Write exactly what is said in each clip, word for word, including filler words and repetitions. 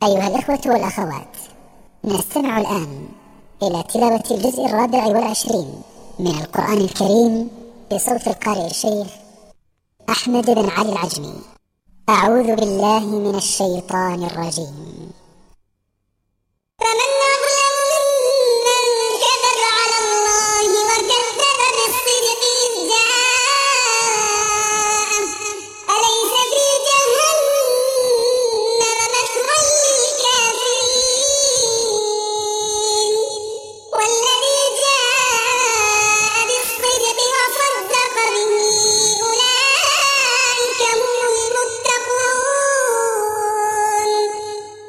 أيها الإخوة والأخوات، نستمع الآن إلى تلاوة الجزء الرابع والعشرين من القرآن الكريم بصوت القارئ الشيخ أحمد بن علي العجمي. أعوذ بالله من الشيطان الرجيم. فمن أظلم ممن كذب على الله وكذب بالصدق إذ جاءه أليس في جهنم مثوى للكافرين والذي جاء بالصدق وصدق به أولئك هم المتقون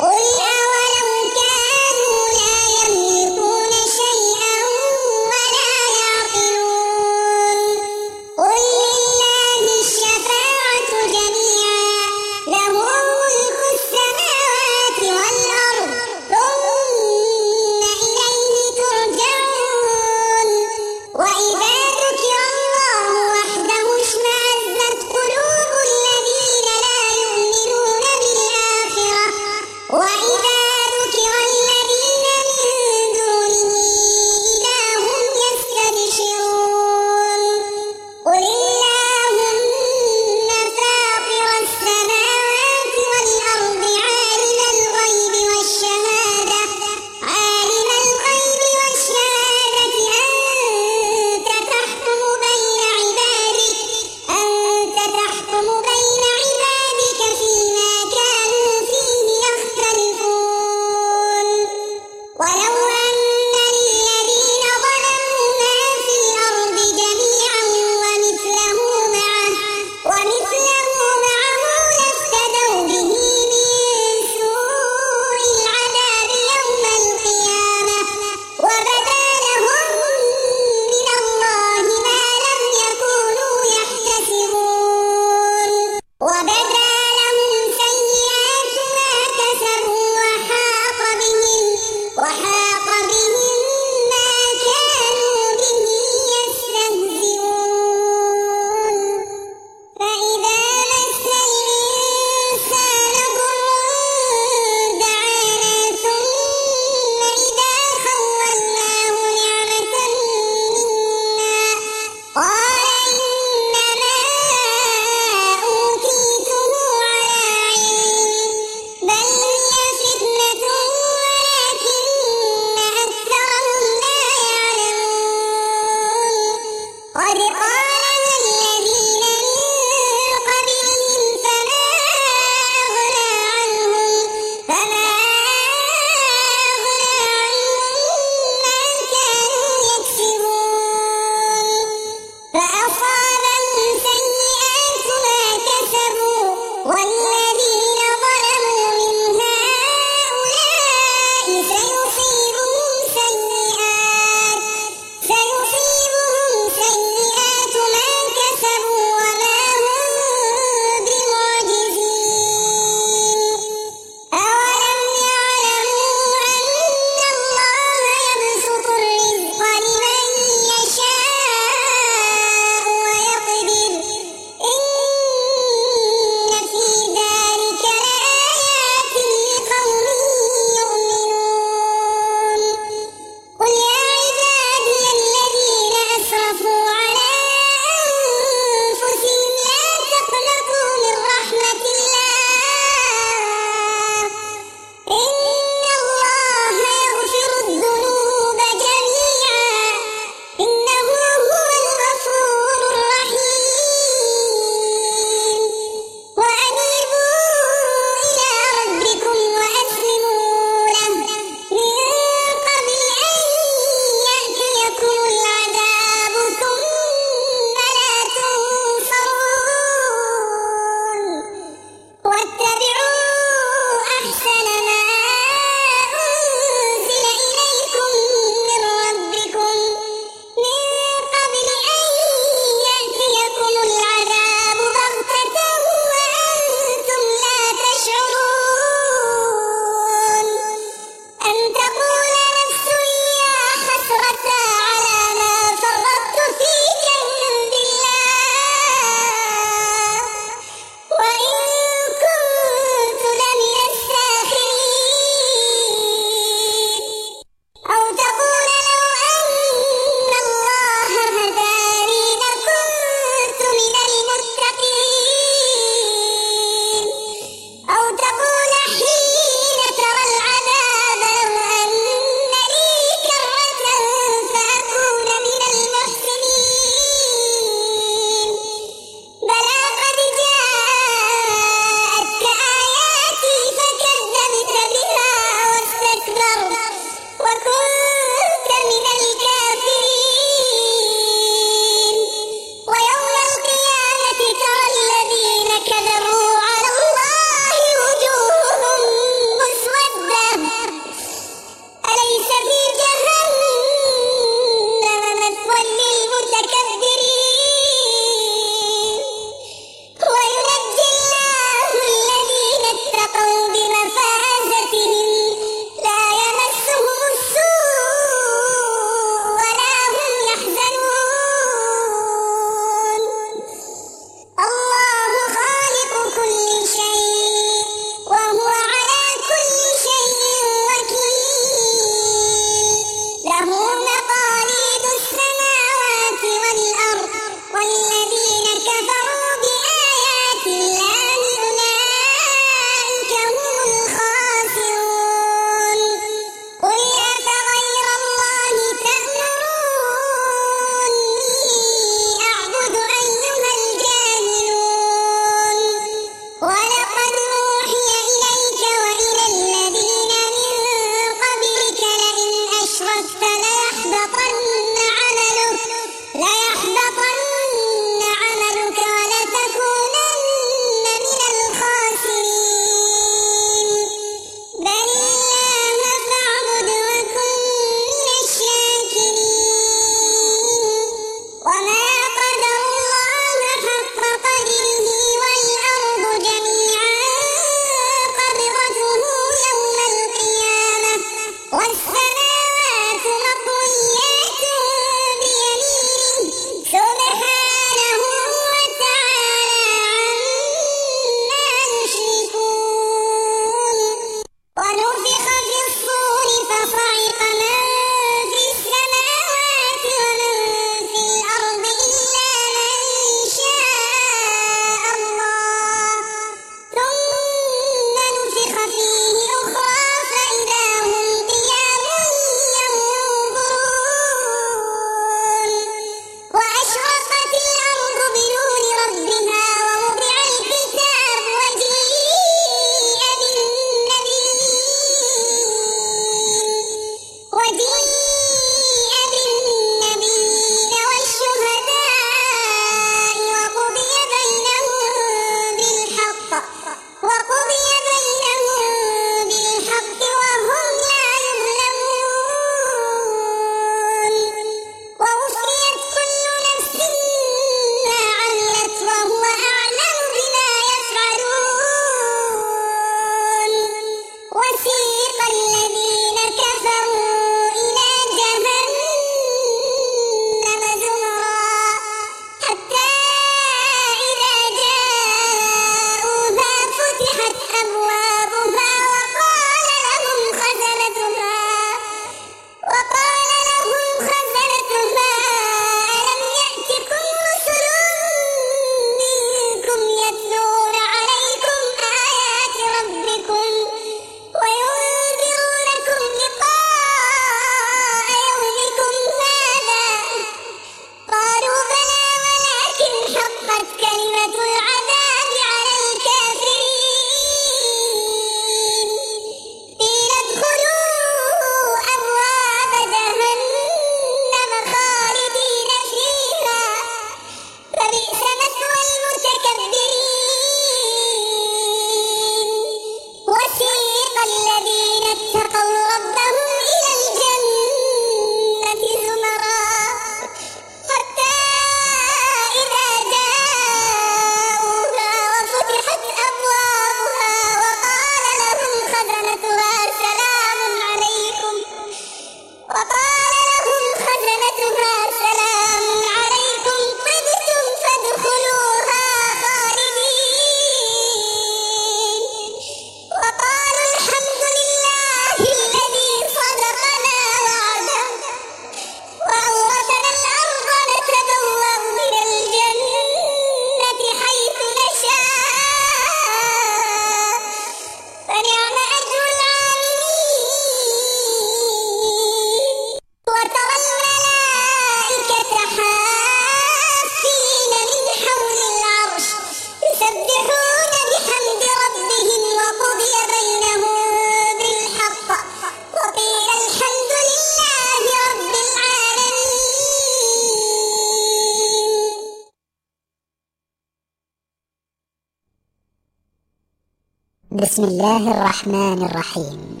بسم الله الرحمن الرحيم.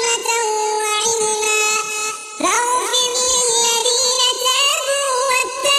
فاغفر للذين تابوا واتبعوا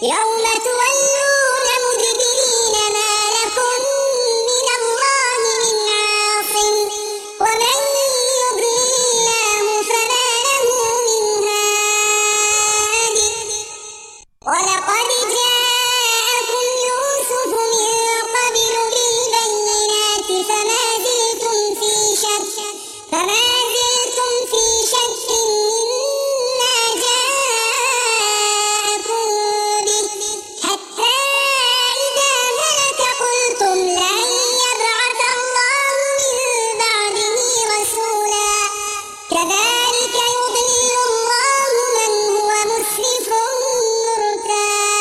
يوم تولون مدبرين ما لكم من الله من عاصم ومن يضلل الله فما له من هاد ولقد جاءكم يوسف من قبل بالبينات فما زلتم في شك فما زلتم في شك مما جاءكم به حتى إذا هلك قلتم لن يبعث الله من بعده رسولا كذلك يضل الله من هو مسرف مرتاب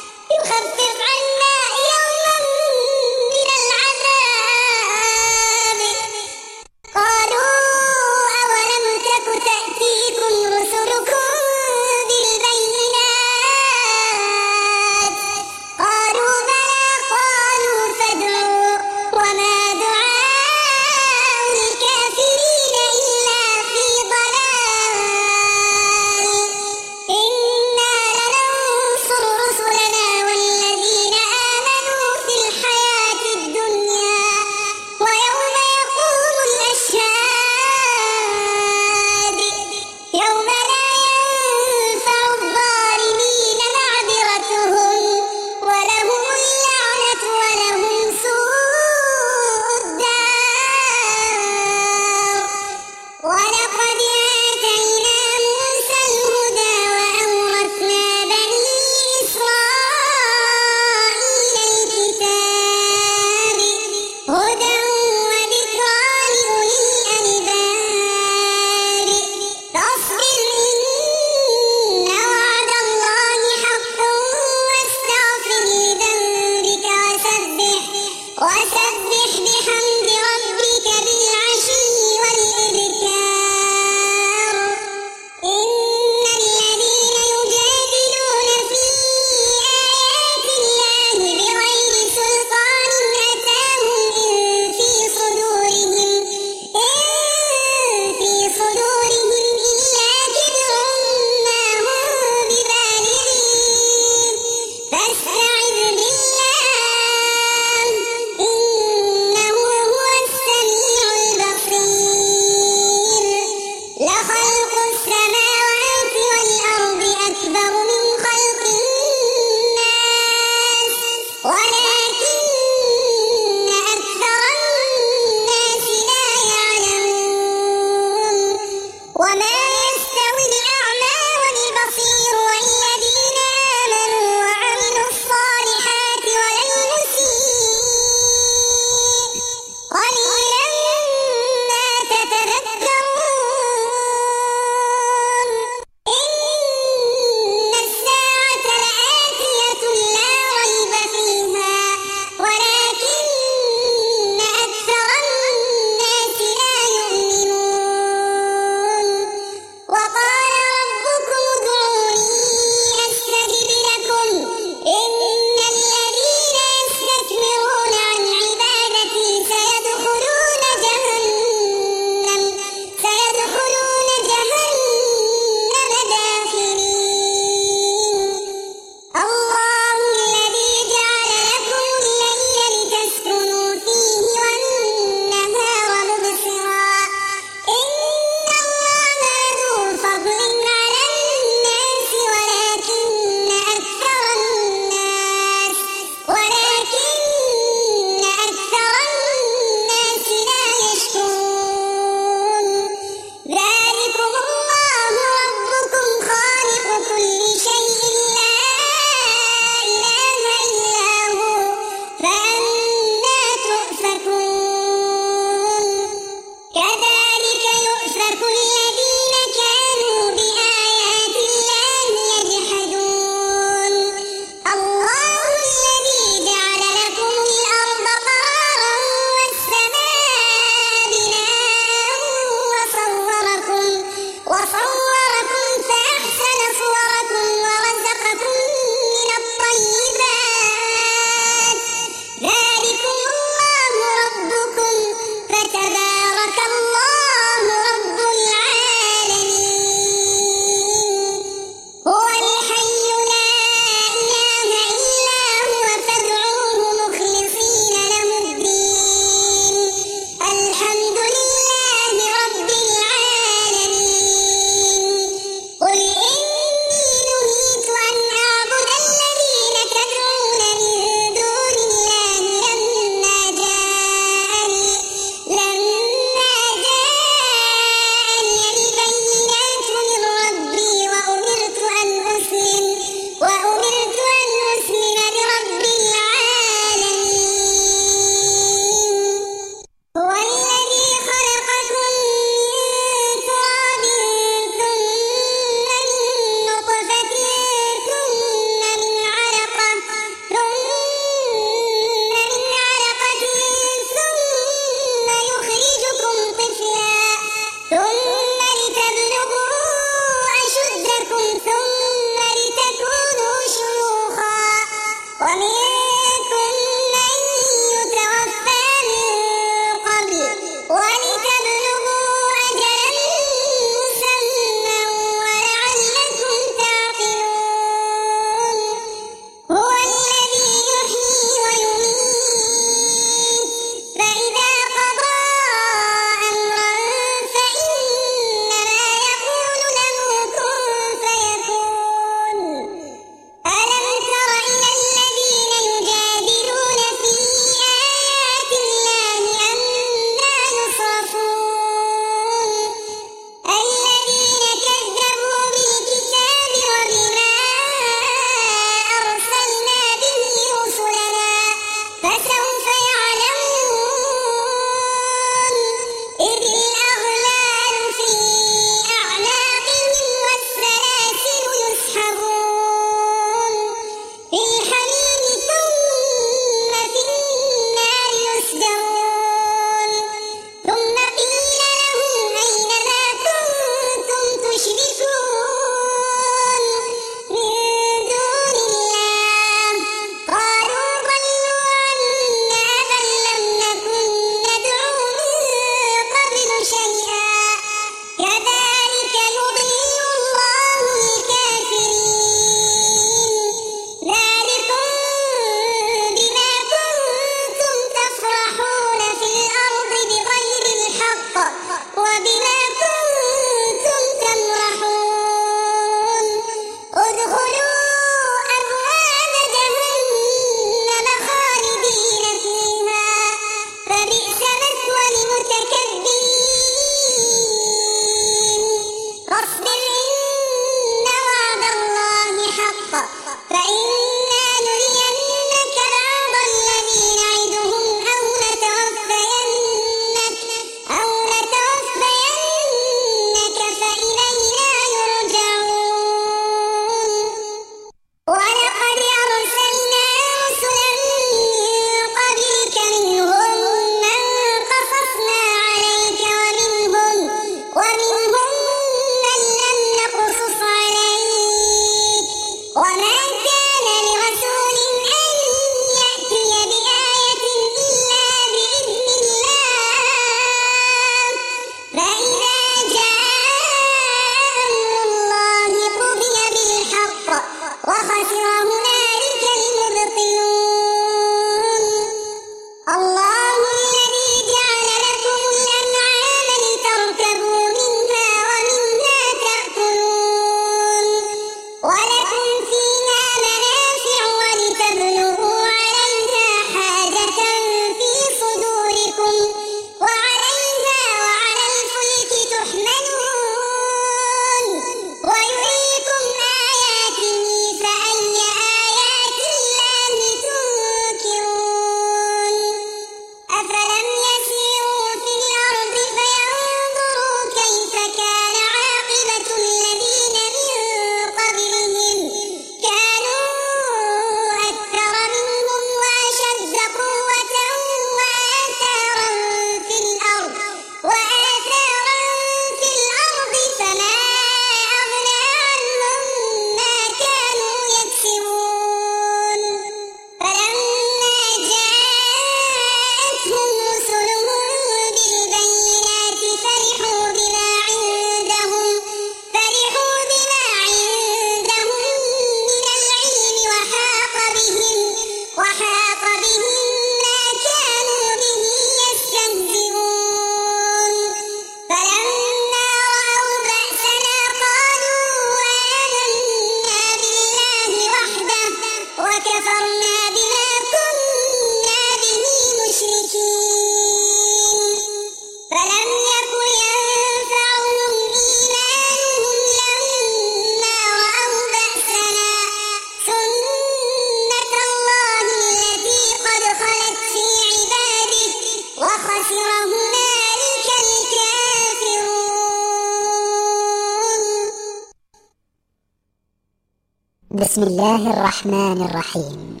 بسم الله الرحمن الرحيم.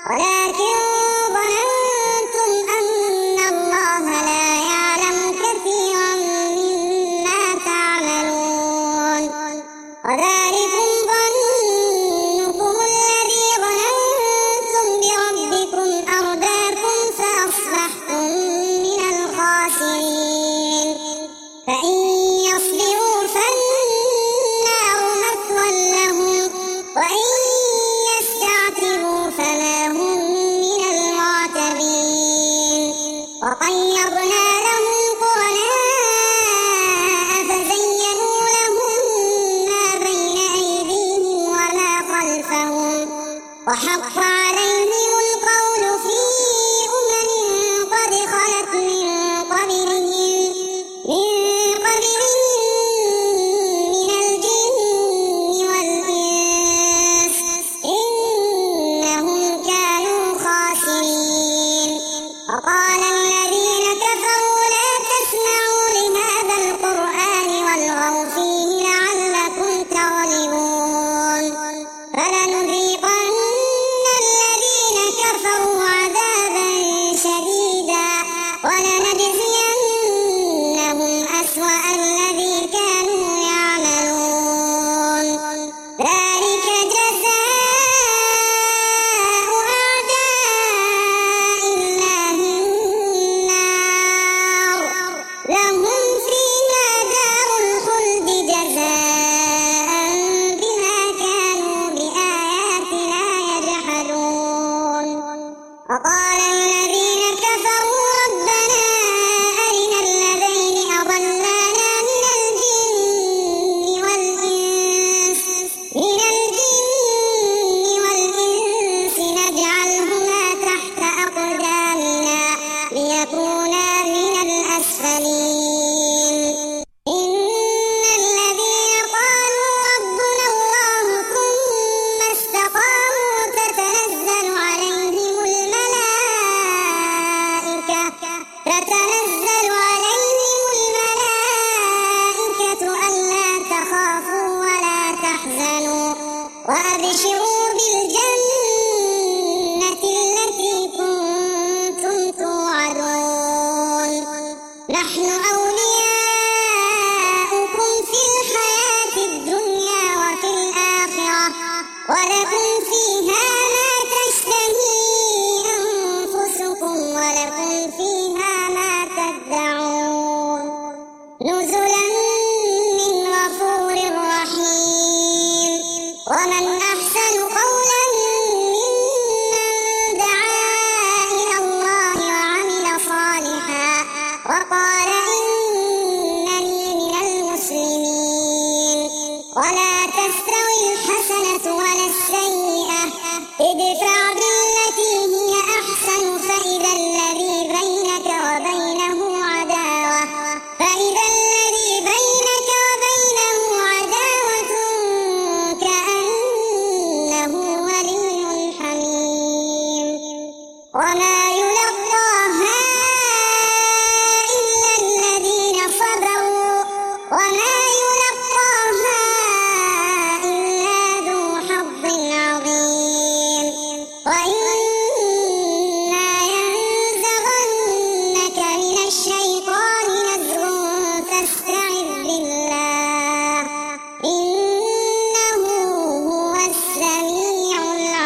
ولكن ظننتم أن الله لا يعلم كثيرا مما تعملون وذلكم ظنكم الذي ظننتم بربكم أرداكم فأصبحتم من الخاسرين فإن يصبروا فالنار مثوى لهم وإن يستعتبوا فما هم من المعتبين وقيضنا لهم قرناء فزينوا لهم ما بين أيديهم وما خلفهم وحق عليهم القول في أمم قد خلت من قبلهم من قبلهم من الجن والإنس إنهم كانوا خاسرين وقال الذين كفروا لا تسمعوا لهذا القرآن والغوا فيه لعلكم تغلبون فلنذيقن الذين كفروا عذابا شديدا ولنجزينهم أسوأ الذي كانوا يعملون ذلك جزاء أعداء الله النار لهم فيها دار الخلد جزاء بما كانوا بآياتنا يجحدون وقال الذين كفروا ربنا أرنا الذين أضلانا من الجن والإنس من الجن والإنس نجعلهما تحت أقدامنا ليكونا من الأسفلين إن الذين قالوا ربنا الله ثم استقاموا تتنزل عليهم الملائكة تتنزل عليهم الملائكة ألا تخافوا ولا تحزنوا وأبشروا بالجنة التي كنتم توعدون نحن أولياؤكم في الحياة الدنيا وفي الآخرة ولكم فيها ما تشتهي أنفسكم ولكم فيها ما تدعون نزلا من غفور رحيم ومن أحسن قولا ممن دعا إلى الله وعمل صالحا وقال إنني من المسلمين ولا تستوي الحسنة ولا السيئة ادفع بالتي هي أحسن فإذا الذي بينك وبينه عداوة فإذا الذي بينك وبينه عداوة كأنه ولي حميم وما يلقاها إلا الذين صبروا وما يلقاها إلا ذو حظ عظيم وإما ينزغنك من الشيطان نزغ فاستعذ بالله إنه هو السميع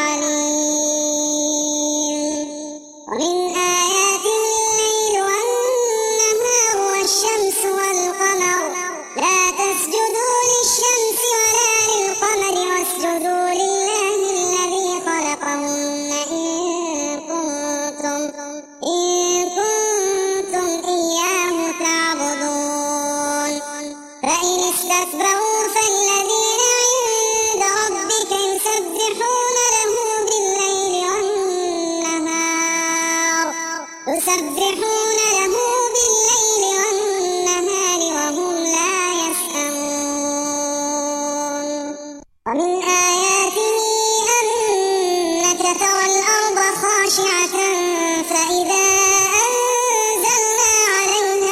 العليم ومن آياته الليل والنهار والشمس والقمر لا تسجدوا للشمس ولا للقمر واسجدوا لله الذي خلقهن إن كنتم إن كنتم إياه تعبدون فإن استكبروا فالذين عند ربك يسبحون له بالليل والنهار يسبحون له بالليل والنهار وهم لا يسأمون ومن آياته أنك ترى الأرض خاشعة فإذا أنزلنا عليها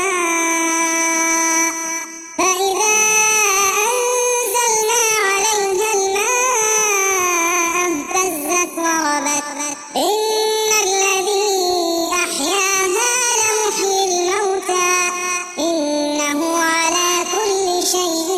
الماء فإذا أنزلنا عليها الماء اهتزت همست وربت إن الذي أحياها لمحيي الموتى إنه على كل شيء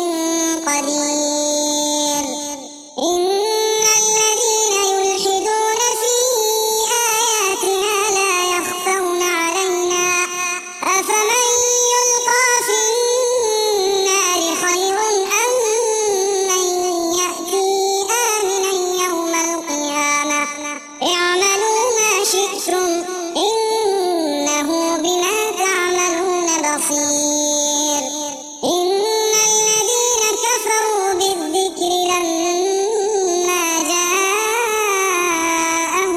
قدير إن الذين يلحدون في آياتنا لا يخفون علينا أفمن يلقى في النار خير أم من يأتي آمنا يوم القيامة اعملوا ما شئتم إنه بما تعملون بصير إن الذين كفروا بالذكر لما جاءهم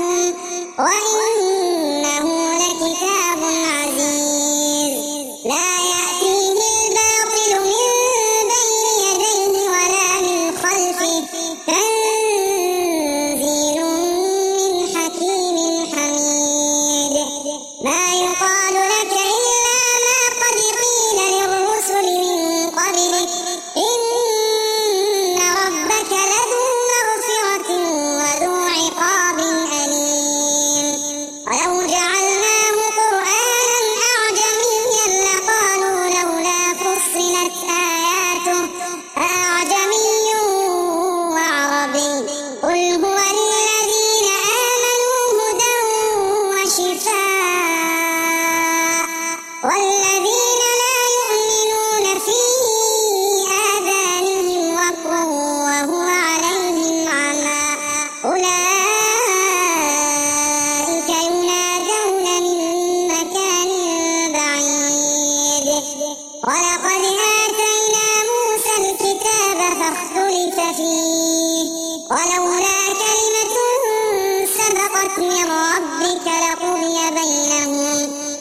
وإنه لكتاب عزيز لا يأتيه الباطل من بين يديه ولا من خلفه تنزيل من حكيم حميد ما يقال لك إلا ما قد قيل للرسل من قبلك إن ربك لذو مغفرة وذو عقاب أليم ولو جعلناه قرآنا أعجميا لقالوا لولا فصلت آياته أعجمي وعربي قل هو للذين آمنوا هدى وشفاء والذين لا يؤمنون في آذانهم وقر وهو عليهم عمى أولئك ينادون من مكان بعيد ولقد آتينا موسى الكتاب فاختلف فيه ولولا كلمة سبقت من ربك لقضي بينهم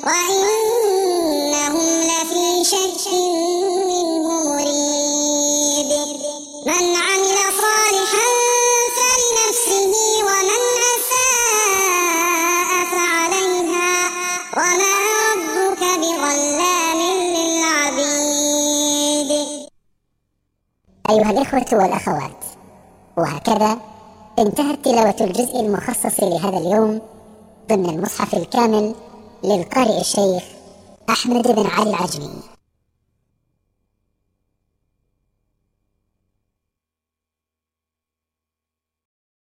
وإنهم لفي شك منه مريب من عمل صالحا فلنفسه ومن أساء فعليها وما ربك بظلام للعبيد. أيها الإخوة والأخوات، وهكذا انتهت تلاوة الجزء المخصص لهذا اليوم ضمن المصحف الكامل للقارئ الشيخ أحمد بن علي العجمي.